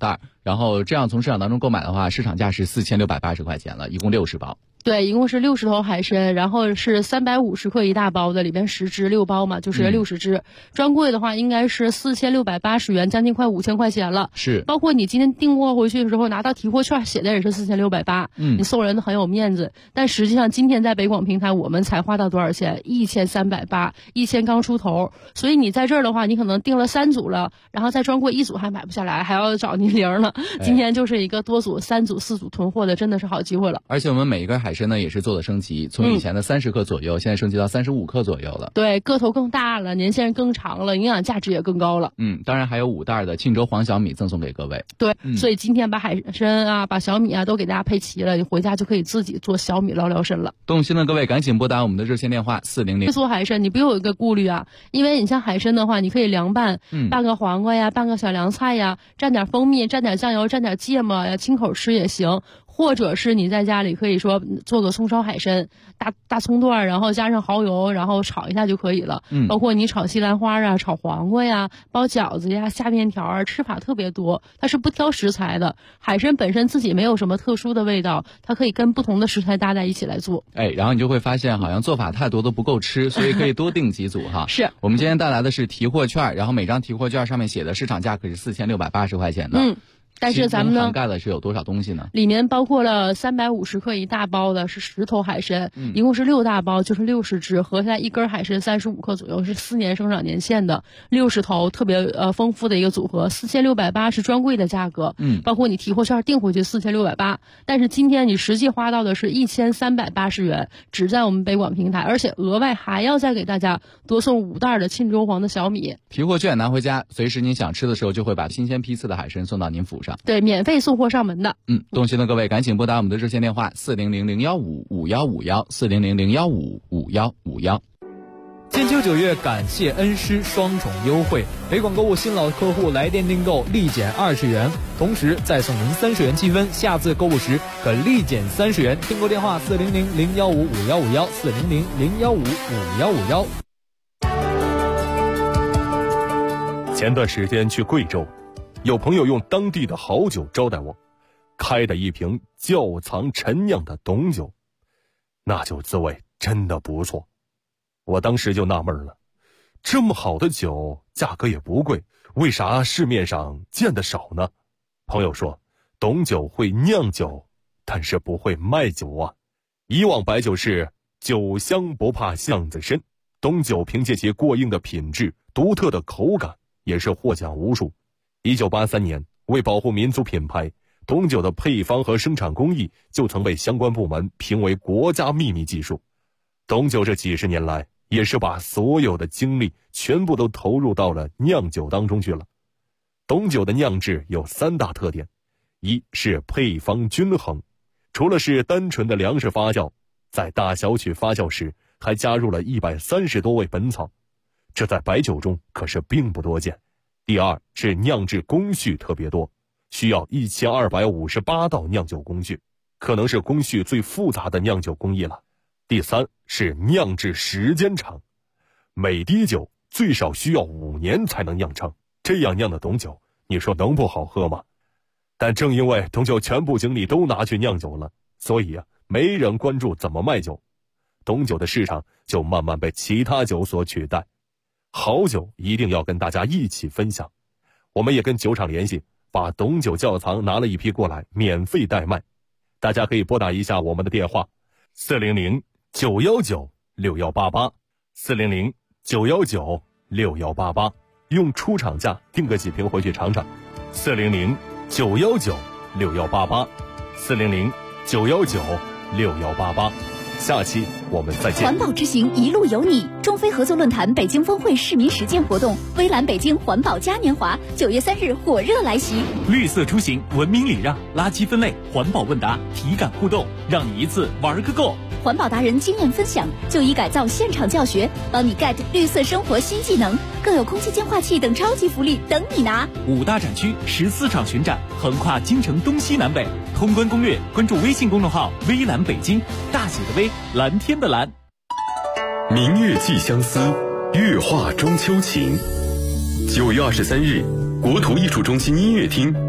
然后这样从市场当中购买的话，市场价是4680块钱了，一共60包。 对，一共是60头海参，然后是350克一大包的，里边10只6包嘛，就是60只。专柜的话应该是4680元，将近快5000块钱了。 是， 包括你今天订货回去的时候拿到提货券，写的也是4680，你送人都很有面子。但实际上今天在北广平台我们才花到多少钱？1380， 1000刚出头。所以你在这儿的话，你可能订了3组了，然后在专柜1组还买不下来，还要找你零了。今天就是一个多组、3组、4组囤货的，真的是好机会了。 而且我们每一根海参呢也是做的升级，从以前的30克左右，现在升级到35克左右了。 对，个头更大了，年限更长了，营养价值也更高了。 当然还有5袋的庆州黄小米赠送给各位。 对，所以今天把海参啊、把小米啊都给大家配齐了，你回家就可以自己做小米捞聊参了。 动心的各位赶紧拨打我们的热线电话400。 做海参你不有一个顾虑啊，因为你像海参的话，你可以凉拌，拌个黄瓜呀，拌个小凉菜呀，蘸点蜂蜜，蘸点酱油，蘸点芥末呀，清口吃也行。或者是你在家里可以说做个葱烧海参，大葱段，然后加上蚝油，然后炒一下就可以了。包括你炒西兰花啊，炒黄瓜呀，包饺子呀，下面条啊，吃法特别多。它是不挑食材的，海参本身自己没有什么特殊的味道，它可以跟不同的食材搭在一起来做。 然后你就会发现好像做法太多都不够吃，所以可以多订几组哈。 是我们今天带来的是提货券，然后每张提货券上面写的市场价可是4680块钱的。 但是咱们呢， 涵盖的是有多少东西呢？ 里面包括了350克一大包的，是10头海参，一共是6大包，就是60只，合下来一根海参35克左右，是4年生长年限的60头，特别丰富的一个组合，4680是专柜的价格，包括你提货券订回去4680，但是今天你实际花到的是1380元，只在我们北广平台，而且额外还要再给大家多送5袋的庆州黄的小米。 提货券拿回家，随时您想吃的时候就会把新鲜批次的海参送到您府上。 对，免费送货上门的。 动心的各位赶紧拨打我们的热线电话400-015-5151，400-015-5151。 金秋9月感谢恩师双重优惠，北广购物新老客户来电订购立减20元，同时再送您30元积分，下次购物时可立减30元。订购电话400-015-5151，400-015-5151。 前段时间去贵州，有朋友用当地的好酒招待我，开的一瓶窖藏陈酿的董酒，那酒滋味真的不错。我当时就纳闷了，这么好的酒价格也不贵，为啥市面上见得少呢？朋友说，董酒会酿酒，但是不会卖酒啊。以往白酒是酒香不怕巷子深，董酒凭借其过硬的品质、独特的口感，也是获奖无数。1983年，为保护民族品牌，董酒的配方和生产工艺就曾被相关部门评为国家秘密技术。董酒这几十年来，也是把所有的精力全部都投入到了酿酒当中去了。董酒的酿制有3大特点，一是配方均衡，除了是单纯的粮食发酵，在大小曲发酵时还加入了130多味本草，这在白酒中可是并不多见。第二是酿制工序特别多，需要1258道酿酒工序，可能是工序最复杂的酿酒工艺了。第三是酿制时间长，每滴酒最少需要5年才能酿成，这样酿的董酒，你说能不好喝吗？但正因为董酒全部精力都拿去酿酒了，所以没人关注怎么卖酒，董酒的市场就慢慢被其他酒所取代。好酒一定要跟大家一起分享，我们也跟酒厂联系，把董酒窖藏拿了一批过来，免费代卖。大家可以拨打一下我们的电话400-919-6188，400-919-6188，用出厂价订个几瓶回去尝尝。400-919-6188，400-919-6188。下期我们再见。 环保之行一路有你，中非合作论坛北京峰会市民实践活动，微蓝北京环保嘉年华9月3日火热来袭。 绿色出行，文明礼让，垃圾分类，环保问答，体感互动，让你一次玩个够。 环保达人经验分享，就医改造现场教学，帮你 get 绿色生活新技能，更有空气净化器等超级福利等你拿。 5大展区，14场巡展，横跨京城东西南北。通关攻略，关注微信公众号“微蓝北京”，大写的微，蓝天的蓝。 明月寄相思，月画中秋情。9月23日，国图艺术中心音乐厅